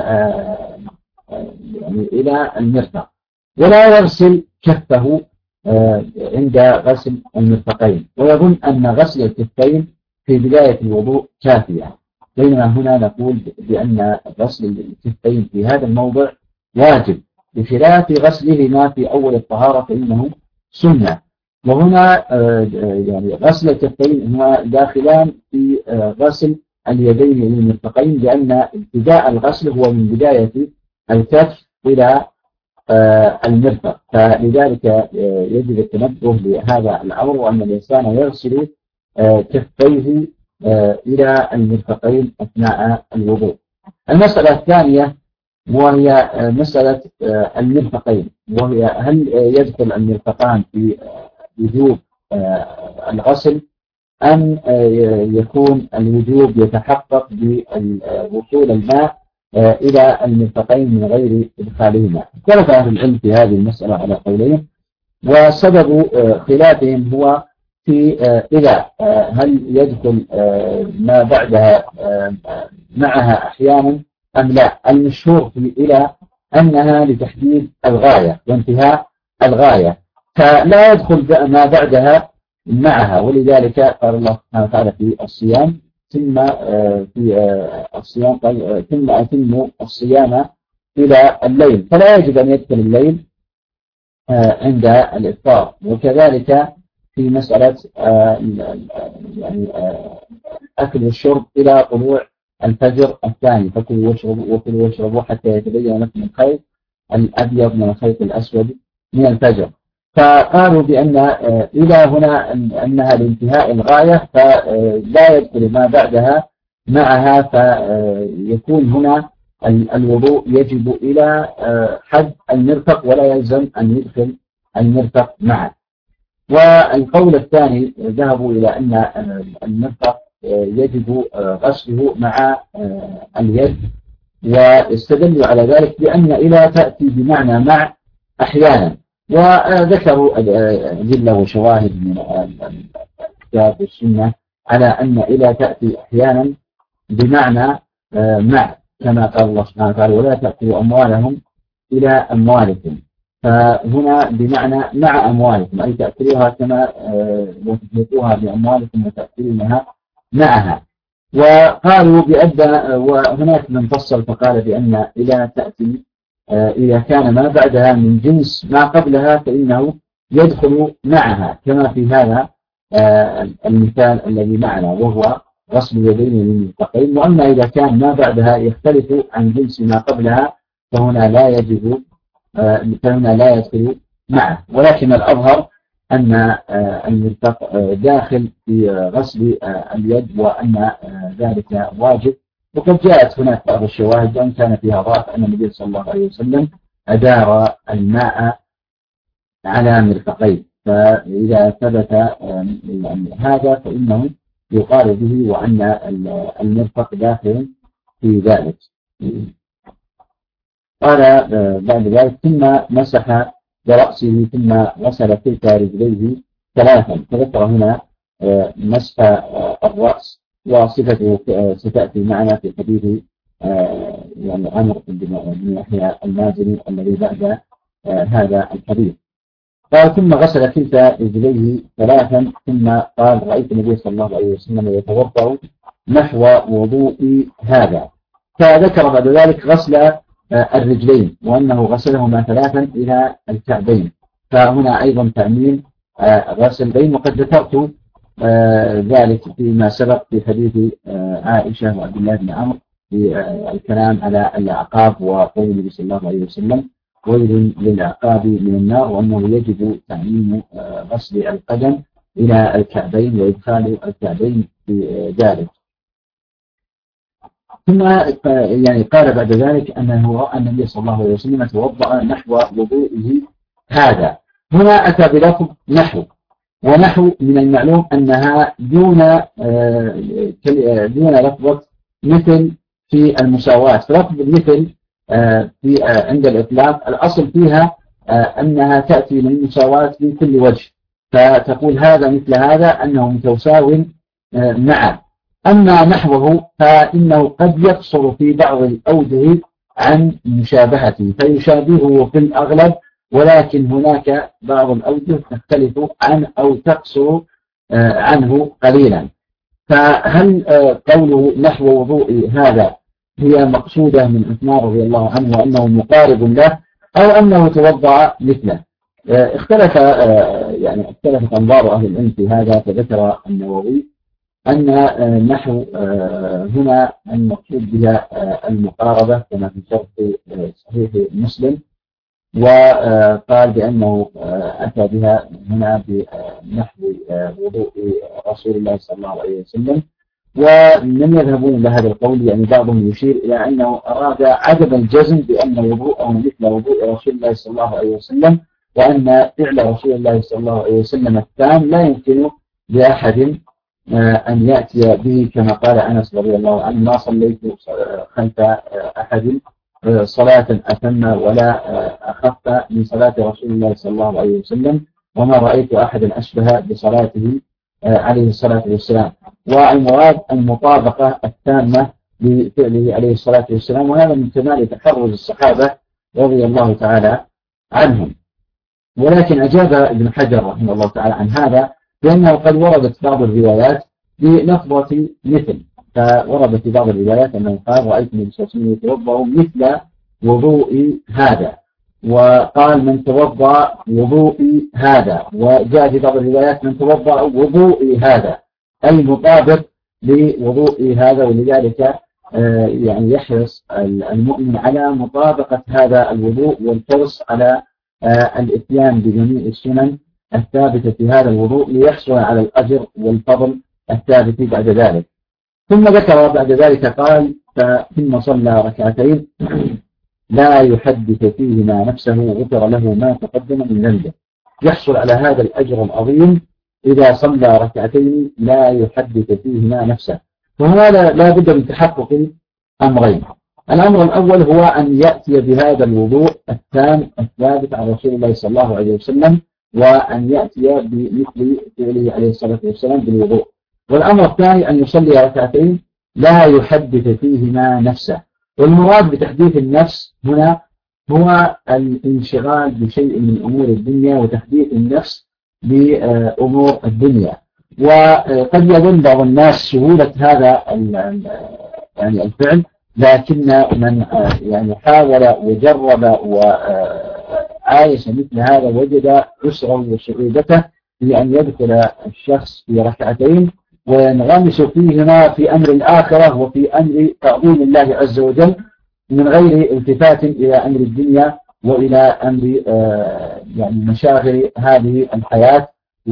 إلى المرفق، ولا يغسل كفه عند غسل المرفقين، ويظن أن غسل الكفين في بداية الوضوء كافية. بينما هنا نقول بأن غسل الكفين في هذا الموضع واجب، بخلاف غسلهما في أول الطهارة فإنه سنة. وهنا غسل الكفين هما داخلان في غسل اليدين للمرفقين، لأن ابتداء الغسل هو من بداية الكف إلى المرفق، فلذلك يجب التنبه لهذا الأمر، وأن الإنسان يغسل كفيه إلى المرفقين أثناء الوضوء. المسألة الثانية وهي مسألة المرفقين، وهي هل يدخل المرفقان في وجوب الغسل أم يكون الوجوب يتحقق بوصول الماء إلى المرفقين من غير إدخالهما. اختلف أهل العلم في هذه المسألة على قولين، وسبب خلافهم هو في إذا هل يدخل ما بعدها معها أحيانا أم لا. المشهور في إلى أنها لتحديد الغاية وانتهاء الغاية، فلا يدخل ما بعدها معها، ولذلك قال الله سبحانه وتعالى في الصيام ثم أتم الصيام إلى الليل، فلا يجب أن يدخل الليل عند الإفطار. وكذلك في مسألة أكل والشرب إلى طلوع الفجر الثاني، فكلوا واشربوا حتى يتبين لكم الخيط الأبيض من الخيط الأسود من الفجر. فقالوا بأن إلى هنا أنها لانتهاء الغاية، فلا يدخل ما بعدها معها، فيكون هنا الوضوء يجب إلى حد المرفق ولا يلزم أن يدخل المرفق معه. والقول الثاني ذهبوا إلى أن المرفق يجب غسله مع اليد، واستدلوا على ذلك بأن إلى تأتي بمعنى مع أحيانا، وذكروا أدلة وشواهد من الكتاب والسنة على أن إلى تأتي أحيانا بمعنى مع، كما قال الله سبحانه وتعالى ولا تأكلوا أموالهم إلى أموالكم، فهنا بمعنى مع أموالكم، أي تأكلوها كما وتفلقوها بأموالكم وتأكلونها معها. وقالوا بأن، وهناك من فصل فقال بأن إلى تأتي إذا كان ما بعدها من جنس ما قبلها فإنه يدخل معها، كما في هذا المثال الذي معنا وهو غسل اليدين للمرفقين. وأما إذا كان ما بعدها يختلف عن جنس ما قبلها فهنا لا يدخل معه. ولكن الأظهر أن المرفق داخل في غسل اليد وأن ذلك واجب. وقد جاءت هناك بعض الشواهد وأن كان فيها ضعف أن النبي صلى الله عليه وسلم أدار الماء على مرفقيه، فإذا ثبت هذا فإنه يقال به وأن المرفق داخل في ذلك. قال بعد ذلك ثم مسح برأسه ثم غسل كلتا رجليه ثلاثا. فذكر هنا مسح الرأس وصفته ستأتي معنا في حديث يعني عمرو بن يحيى المازني الذي بعد هذا الحديث. قال ثم غسل كلتا رجليه ثلاثا ثم قال رأيت النبي صلى الله عليه وسلم يتوضأ نحو وضوء هذا، فذكر بعد ذلك غسل الرجلين وأنه غسلهما ثلاثا إلى الكعبين، فهنا أيضا تعميم غسل. وقد ذكرت ذلك فيما سبق في حديث عائشة وعبد الله بن عمرو في الكلام على الأعقاب وقول النبي صلى الله عليه وسلم ويل للأعقاب من النار، وأنه يجب تعميم غسل القدم إلى الكعبين وإدخال الكعبين في ذلك. ثم يعني قال بعد ذلك أنه رأى النبي صلى الله عليه وسلم توضأ نحو وضوئه هذا. هنا أتى بلفظ نحو، ونحو من المعلوم أنها دون لفظة مثل في المساواة. لفظ مثل في عند الإطلاق الأصل فيها أنها تأتي للمساواة في كل وجه، فتقول هذا مثل هذا أنه متساو معه. أما نحوه فإنه قد يقصر في بعض الأوجه عن مشابهته فيشابهه في الأغلب، ولكن هناك بعض الأوجه تختلف عن أو تقصر عنه قليلا. فهل قوله نحو وضوء هذا هي مقصودة من عثمان رضي الله عنه وأنه مقارب له، أو أنه توضأ مثله؟ اختلفت أنظار أهل العلم في هذا. فذكر النووي أن نحو هنا المقصود بها المقاربة كما في شرح صحيح مسلم، وقال بأنه أتى بها هنا بنحو وضوء رسول الله صلى الله عليه وسلم. ومن يذهبون لهذا القول يعني بعضهم يشير إلى أنه أراد عدم الجزم بأن وضوءه مثل وضوء رسول الله صلى الله عليه وسلم، وأن فعل رسول الله صلى الله عليه وسلم التام لا يمكن لأحد أن يأتي به، كما قال أنس رضي الله عنه ما صليت خلف أحد صلاة أتم ولا أخف من صلاة رسول الله صلى الله عليه وسلم، وما رأيت أحدا أشبه بصلاته عليه الصلاة والسلام. والمراد المطابقة التامة لفعله عليه الصلاة والسلام، وهذا من كمال تحرز الصحابة رضي الله تعالى عنهم. ولكن أجاب ابن حجر رحمه الله تعالى عن هذا لأنه قد وردت بعض الروايات بلفظة مثل، فورد في بعض الروايات أنه قال رأيت النبي صلى الله عليه وسلم يتوضأ مثل وضوء هذا، وقال من توضأ وضوء هذا، وجاء في بعض الروايات من توضأ وضوء هذا أي مطابق لوضوء هذا. ولذلك يعني يحرص المؤمن على مطابقة هذا الوضوء والحرص على الإتيان بجميع السنن الثابتة في هذا الوضوء ليحصل على الأجر والفضل الثابت بعد ذلك. ثم ذكر بعد ذلك قال ثم صلى ركعتين لا يحدث فيهما نفسه غفر له ما تقدم من ذنبه. يحصل على هذا الأجر العظيم إذا صلى ركعتين لا يحدث فيهما نفسه. وهذا لا بد من تحقق أمرين. الأمر الأول هو أن يأتي بهذا الوضوء التام الثابت عن رسول الله صلى الله عليه وسلم، وأن يأتي بمثل فعله عليه الصلاة والسلام بالوضوء. والأمر الثاني أن يصلي ركعتين لا يحدث فيهما نفسه. والمراد بتحديث النفس هنا هو الانشغال بشيء من أمور الدنيا وتحديث النفس بأمور الدنيا. وقد يظن بعض الناس سهولة هذا يعني الفعل، لكن من يعني حاول وجرب وعايش مثل هذا وجد عسره وصعوبته لأن يدخل الشخص في ركعتين وينغمس فيهما في أمر الآخرة وفي أمر تعظيم الله عز وجل من غير التفات إلى أمر الدنيا وإلى أمر يعني مشاغل هذه الحياة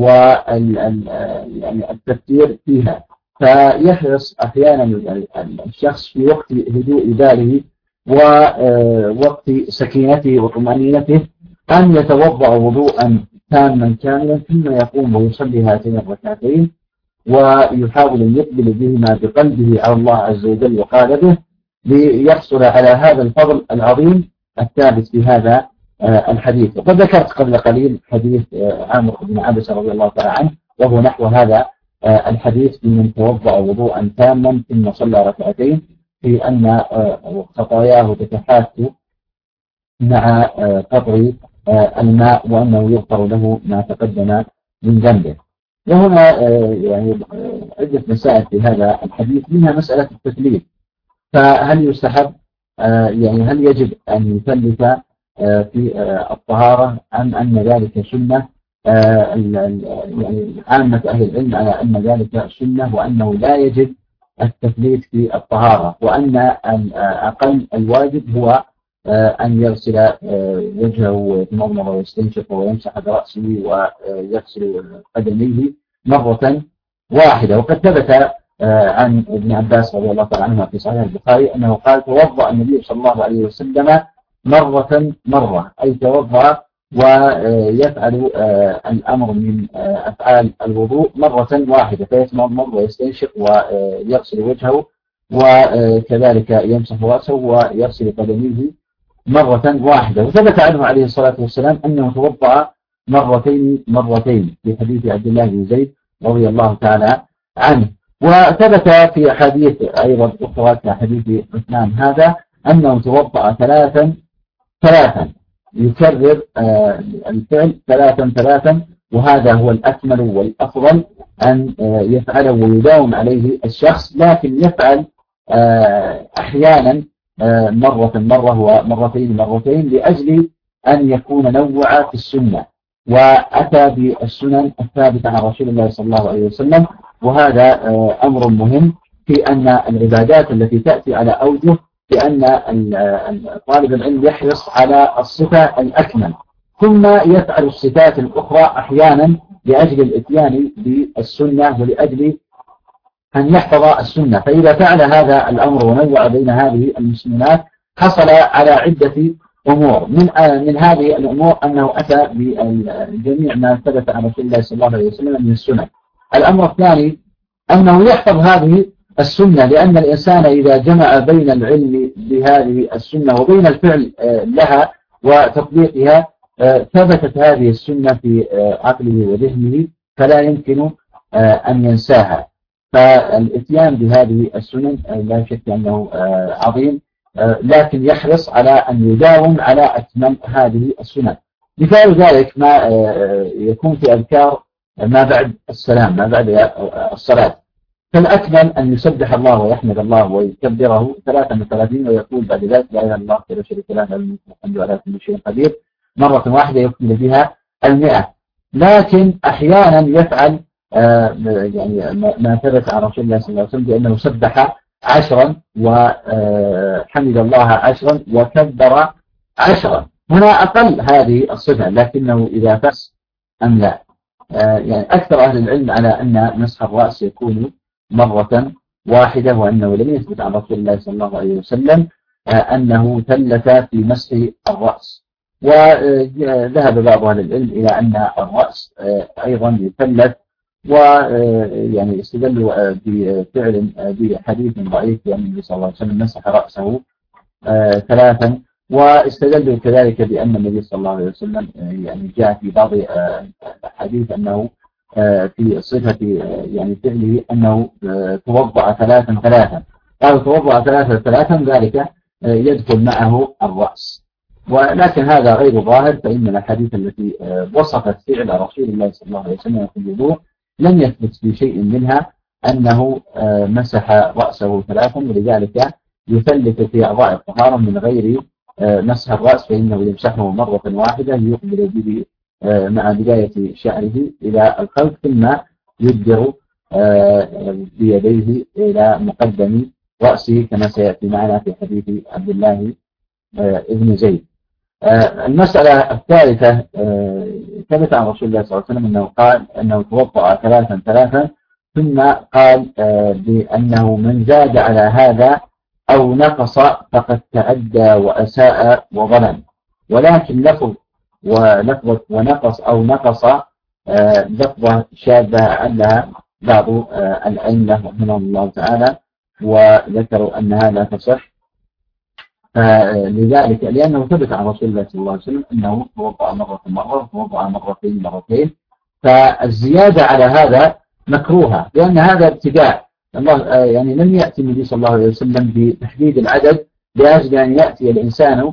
والتفكير فيها. فيحرص أحيانا الشخص في وقت هدوء باله ووقت سكينته وطمأنينته أن يتوضأ وضوءا تاما كاملا ثم يقوم ويصلي هاتين الركعتين ويحاول أن يقبل بهما بقلبه على الله عز وجل وقالبه ليحصل على هذا الفضل العظيم الثابت في هذا الحديث. وقد ذكرت قبل قليل حديث عامر بن عبس رضي الله تعالى عنه وهو نحو هذا الحديث من توضأ وضوءا تاما ثم صلى ركعتين في أن خطاياه تتحاك مع قطر الماء وأنه يغفر له ما تقدم من ذنبه. وهنا يعني عدة مسائل في هذا الحديث، منها مسألة التثليث. فهل يستحب يعني هل يجب أن يثلث في الطهارة أم أن ذلك سنة؟ يعني عامة أهل العلم على أن ذلك سنة وأنه لا يجب التثليث في الطهارة، وأن أقل الواجب هو أن يغسل وجهه ويتمضمض ويستنشق ويمسح برأسه ويغسل قدميه مرة واحدة. وقد ثبت عن ابن عباس رضي الله تعالى عنه في صحيح البخاري أنه قال توضأ النبي صلى الله عليه وسلم مرة أي توضأ ويفعل الأمر من أفعال الوضوء مرة واحدة، فيتمضمض ويستنشق ويغسل وجهه وكذلك يمسح رأسه ويغسل قدميه مرة واحدة. وثبت عنه عليه الصلاة والسلام أنه توضأ مرتين في حديث عبد الله بن زيد رضي الله تعالى عنه. وثبت في حديث أيضا أخرى كحديث عثمان هذا أنه توضأ ثلاثا يكرر الفعل ثلاثا، وهذا هو الأكمل والأفضل أن يفعله ويداوم عليه الشخص، لكن يفعل أحيانا مرة ومرتين لأجل أن يكون نوع في السنة وأتى بالسنن الثابتة عن رسول الله صلى الله عليه وسلم. وهذا أمر مهم في أن العبادات التي تأتي على أوجه بأن طالب العلم يحرص على الصفة الأكمل ثم يفعل الصفات الأخرى أحيانا لأجل الإتيان بالسنة ولأجل أن يحفظ السنة. فإذا فعل هذا الأمر ونوع بين هذه المسلمات حصل على عدة أمور. من هذه الأمور أنه أتى بجميع ما ثبت عن رسول الله صلى الله عليه وسلم من السنة. الأمر الثاني أنه يحفظ هذه السنة، لأن الإنسان إذا جمع بين العلم بهذه السنة وبين الفعل لها وتطبيقها ثبتت هذه السنة في عقله وذهنه فلا يمكن أن ينساها. فالإتيان بهذه السنن لا شك أنه عظيم، لكن يحرص على أن يداوم على أتمام هذه السنن. مثال ذلك ما يكون في أذكار ما بعد السلام، ما بعد الصلاة، فالأكمل أن يسبح الله ويحمد الله ويكبره 33 ويقول بعد ذلك لا إله إلا الله وحده لا شريك له له الملك والحمد على كل شيء قدير مرة واحدة يكمل بها 100. لكن أحيانا يفعل يعني ما ثبت عن رسول الله صلى الله عليه وسلم بأنه سبح 10 وحمد الله 10 وكبر 10. هنا أقل هذه الصفة، لكنه إذا فس أم لا. يعني أكثر أهل العلم على أن مسح الرأس يكون مرة واحدة، وأنه لم يثبت عن رسول الله صلى الله عليه وسلم أنه ثلث في مسح الرأس. وذهب بعض أهل العلم إلى أن الرأس أيضا يثلث، ويعني استدلوا بفعل بحديث ضعيف بأن النبي صلى الله عليه وسلم مسح رأسه 3، واستدلوا كذلك بأن النبي صلى الله عليه وسلم يعني جاء في بعض الحديث أنه في صفة يعني فعله أنه توضأ ثلاثا ثلاثا، قالوا توضأ ثلاثا ثلاثا ذلك يدخل معه الرأس، ولكن هذا غير ظاهر، فإن الأحاديث التي وصفت فعل رسول الله صلى الله عليه وسلم في الوضوء لم يثبت في شيء منها أنه مسح رأسه ثلاثا، ولذلك يثلث في أعضاء الطهارة من غير مسح الرأس، فإنه يمسحه مرة واحدة يقبل به مع بداية شعره إلى الخلف، ثم يدبر بيديه إلى مقدم رأسه كما سيأتي معنا في حديث عبد الله ابن زيد. المسألة الثالثة ثبت عن رسول الله صلى الله عليه وسلم أنه قال أنه توضأ ثلاثا ثلاثا، ثم قال بأنه من زاد على هذا أو نقص فقد تأدى وأساء وظلم، ولكن لفظة ونقص أو نقص لفظة شاذة عنها بعض الأئمة رحمهم الله تعالى، وذكروا أنها لا تصح، لذلك لأنه ثبت عن رسول الله صلى الله عليه وسلم أنه توضأ مرة وتوضأ مرتين، فالزيادة على هذا مكروهة، لأن هذا ابتداع. الله يعني لم يأتي النبي صلى الله عليه وسلم بتحديد العدد لأجل أن يأتي الإنسان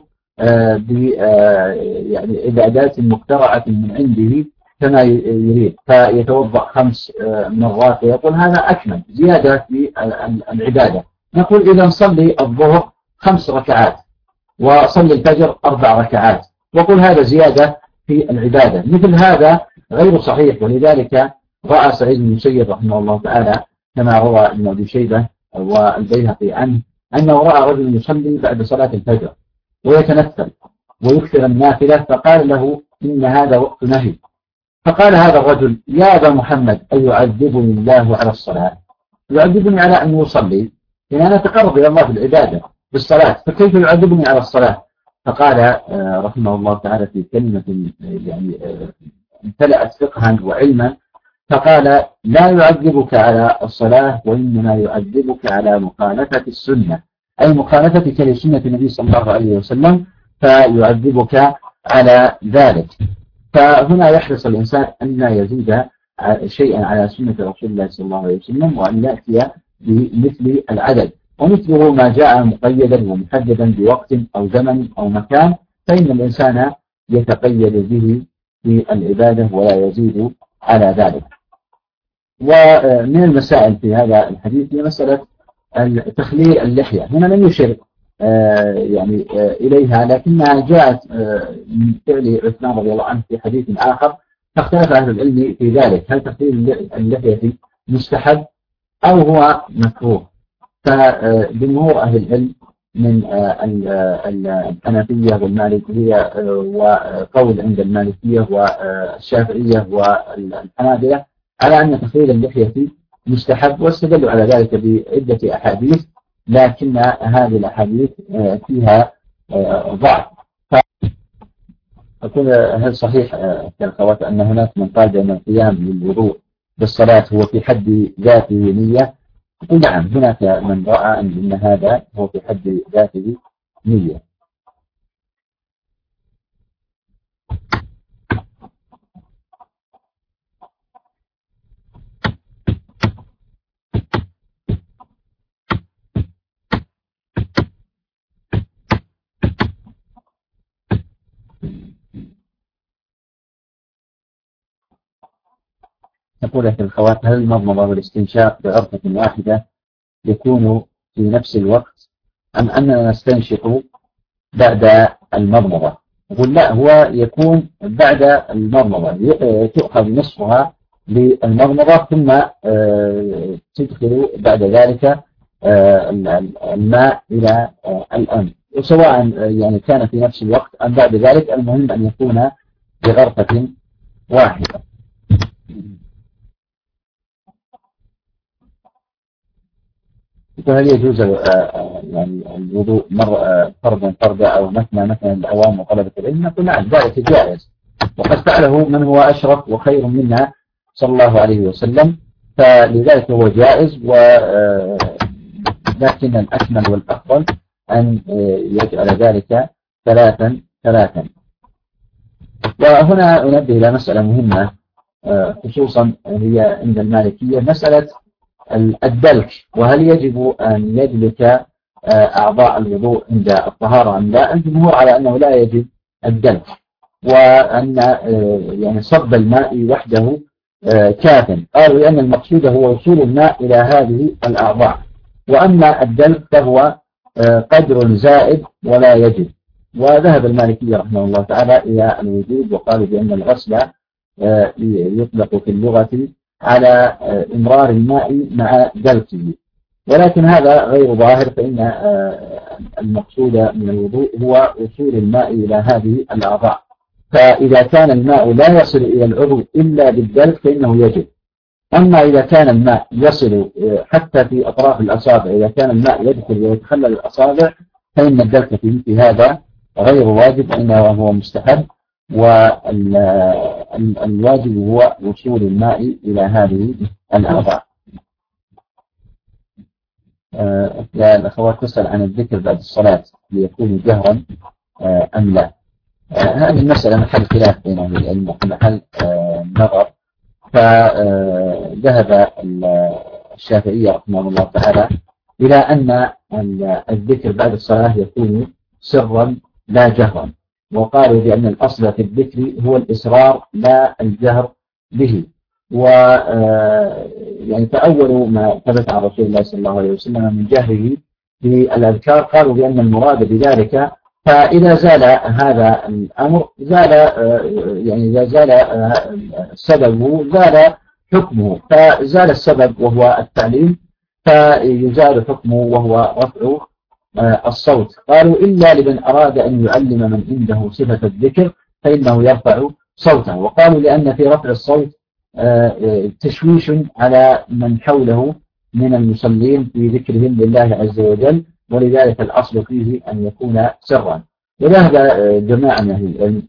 يعني عبادات مخترعة من عنده كما يريد، فيتوضأ 5 مرات ويقول هذا أكمل زيادة في العبادة. نقول إذا نصلي الظهر 5 ركعات وصلي الفجر 4 ركعات، وقل هذا زيادة في العبادة، مثل هذا غير صحيح. ولذلك رأى سعيد بن المسيب رحمه الله تعالى كما روى ابن أبي شيبة والبيهقي عنه أنه رأى رجل يصلي بعد صلاة الفجر ويتنفل ويكثر النافلة، فقال له إن هذا وقت نهي، فقال هذا الرجل يا أبا محمد أيعذبني الله على الصلاة؟ يعذبني على أن يصلي، يعني أنا أتقرب إلى الله بالعبادة بالصلاة، فكيف يعذبني على الصلاة؟ فقال رحمه الله تعالى في كلمة يعني امتلأت فقها وعلما، فقال لا يعذبك على الصلاة وإنما يعذبك على مخالفة السنة، أي مخالفتك لسنة النبي صلى الله عليه وسلم، فيعذبك على ذلك. فهنا يحرص الإنسان أن لا يزيد شيئا على سنة رسول الله صلى الله عليه وسلم، وأن يأتي بمثل العدد، ومثله ما جاء مقيدا ومحددا بوقت أو زمن أو مكان، فإن الإنسان يتقيد به في العبادة ولا يزيد على ذلك. ومن المسائل في هذا الحديث هي مسألة تخليل اللحية. هنا لم يشر يعني إليها، لكنها جاءت من فعل عثمان رضي الله عنه في حديث آخر، فاختلف أهل العلم في ذلك، هل تخليل اللحية مستحب أو هو مكروه؟ فجمهور أهل العلم من الحنفية والمالكية وقول عند المالكية والشافعية والحنابلة على أن تخليل اللحية مستحب، واستدلوا على ذلك بعدة أحاديث، لكن هذه الأحاديث فيها ضعف. أقول هل صحيح كالخوات أن هناك من قال بأن القيام للوضوء بالصلاة هو في حد ذاته نية؟ أقول نعم، هناك من رأى أن هذا هو في حد ذاته نية. تقول في الخوات هل المضمضة والاستنشاق بغرفة واحدة يكون في نفس الوقت أم أننا نستنشق بعد المضمضة؟ يقول لا، هو يكون بعد المضمضة، تؤخذ نصفها للمضمضة ثم تدخل بعد ذلك الماء إلى الأنف، وسواء يعني كان في نفس الوقت أم بعد ذلك، المهم أن يكون بغرفة واحدة. فهل يجوز يعني الوضوء فردا أو مثنى العوام وطلبة العلم؟ نقول نعم، ذلك جائز، وقد فعله من هو أشرف وخير منا صلى الله عليه وسلم، فلذلك هو جائز، لكن الأكمل والأفضل أن يجعل ذلك ثلاثا. وهنا أنبه إلى مسألة مهمة، خصوصا هي عند المالكية مسألة الدلك، وهل يجب أن يدلك أعضاء الوضوء عند الطهارة أم لا؟ الجمهور على أنه لا يجب الدلك، وأن يعني صب الماء وحده كاف، قالوا لأن المقصود هو وصول الماء إلى هذه الأعضاء، وأما الدلك فهو قدر زائد ولا يجب. وذهب المالكية رحمه الله تعالى إلى الوجوب، وقالوا بأن الغسل يطلق في اللغة على إمرار الماء مع دلكه، ولكن هذا غير ظاهر، فإن المقصود من الوضوء هو وصول الماء إلى هذه الأعضاء، فإذا كان الماء لا يصل إلى العضو إلا بالدلك فإنه يجب. أما إذا كان الماء يصل حتى في أطراف الأصابع، إذا كان الماء يدخل ويتخلل الأصابع فإن الدلك في هذا غير واجب، إنه هو مستحب، والواجب هو وصول الماء إلى هذه الأعضاء. الأخوات تسأل عن الذكر بعد الصلاة ليكون جهرا أم لا. هذه المسألة محل خلاف بين أهل العلم ومحل نظر. فذهب الشافعية رحمه الله تعالى إلى أن الذكر بعد الصلاة يكون سرا لا جهرا، وقالوا بأن الأصل في الذكر هو الإصرار لا الجهر به. يعني تأولوا ما ثبت عن رسول الله صلى الله عليه وسلم من جهره بالأذكار، قالوا بأن المراد بذلك، فإذا زال هذا الأمر زال، يعني إذا زال سببه زال حكمه، فزال السبب وهو التعليم فيزال حكمه وهو رفع الصوت. قالوا إلا لمن أراد أن يعلم من عنده صفة الذكر فإنه يرفع صوته، وقالوا لأن في رفع الصوت تشويش على من حوله من المصلين في ذكرهم لله عز وجل، ولذلك الأصل فيه أن يكون سرا. وذهب جماعة من أهل العلم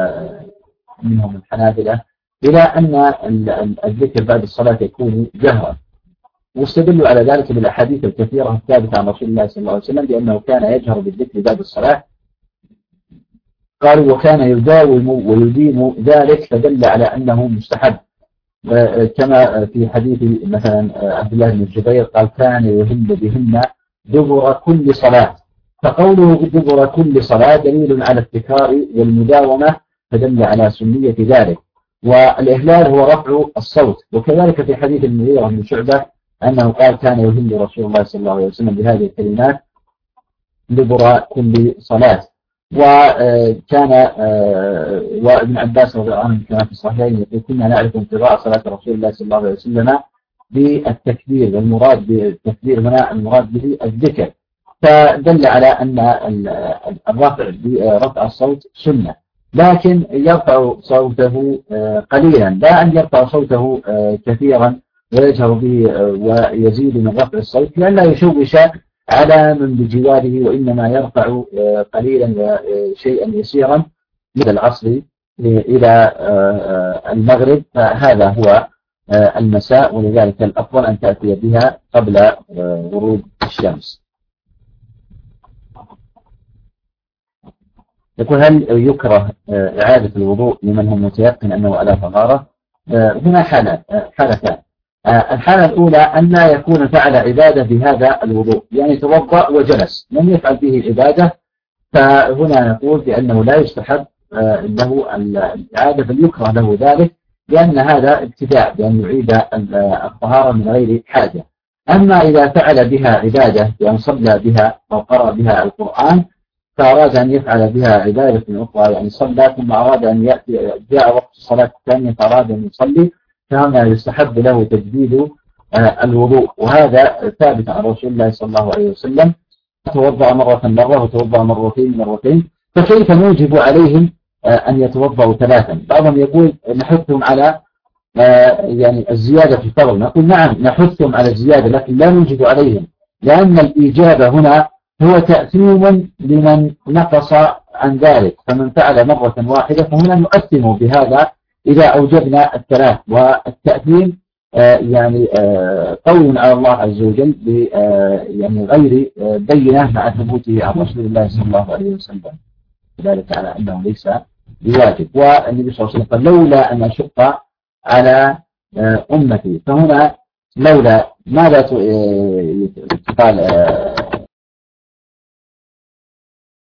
ومنهم الحنابلة إلى أن الذكر بعد الصلاة يكون جهرا، واستدلوا على ذلك بالأحاديث الكثيرة الثابتة عن رسول الله صلى الله عليه وسلم بأنه كان يجهر بالذكر بعد الصلاة. قالوا وكان يداوم ويديم ذلك، فدل على أنه مستحب، كما في حديث مثلا عبد الله بن الزبير قال كان يهم بهن دبر كل صلاة، فقوله دبر كل صلاة دليل على التكرار والمداومة، فدل على سنية ذلك. والإهلال هو رفع الصوت، وكذلك في حديث المغيرة بن شعبة أنه قال كان يهم رسول الله صلى الله عليه وسلم بهذه الكلمات دبر كل صلاة. وكان وابن عباس رضي الله عنه كما في الصحيحين يقول كنا نعرف انقضاء صلاة رسول الله صلى الله عليه وسلم بالتكبير، والمراد بالتكبير هنا المراد به الذكر، فدل على أن الرفع برفع الصوت سنة، لكن يرفع صوته قليلا، لا أن يرفع صوته كثيرا ويجهر به ويزيد من رفع الصوت لأن لا يشوش على من بجواره، وإنما يرفع قليلا وشيئا يسيرا من العصر إلى المغرب، فهذا هو المساء، ولذلك الأفضل أن تأتي بها قبل غروب الشمس. يقول هل يكره إعادة الوضوء لمن هم متيقن أنه على طهارة؟ هنا حالتان. الحالة الأولى أن لا يكون فعل عبادة بهذا الوضوء، يعني توضأ وجلس لم يفعل به عبادة، فهنا نقول بأنه لا يستحب له الإعادة بل يكره له ذلك، لأن هذا ابتداع بأن يعيد الطهارة من غير حاجة. أما إذا فعل بها عبادة بأن صلى بها أو قرأ بها القرآن فأراد أن يفعل بها عبادة أخرى، يعني صلى ثم أراد أن يأتي جاء وقت الصلاة الثانية فأراد أن يصلي، فهنا يستحب له تجديد الوضوء، وهذا ثابت عن رسول الله صلى الله عليه وسلم توضأ مرة وتوضأ مرتين، فكيف نوجب عليهم أن يتوضأوا ثلاثا؟ بعضهم يقول نحثهم على يعني الزيادة في الفضل، نقول نعم نحثهم على الزيادة لكن لا نوجب عليهم، لأن الإجابة هنا هو تأثيم لمن نقص عن ذلك، فمن فعل مرة واحدة فهنا نؤثم بهذا إذا أوجبنا الثلاث، والتأثيم يعني قول على الله عز وجل يعني غير بينة مع ثبوته عن رسول الله صلى الله عليه وسلم، ذلك على أنه ليس بواجب. والنبي صلى الله عليه وسلم قال لولا أن أشق على أمتي. فهنا لولا ماذا تقال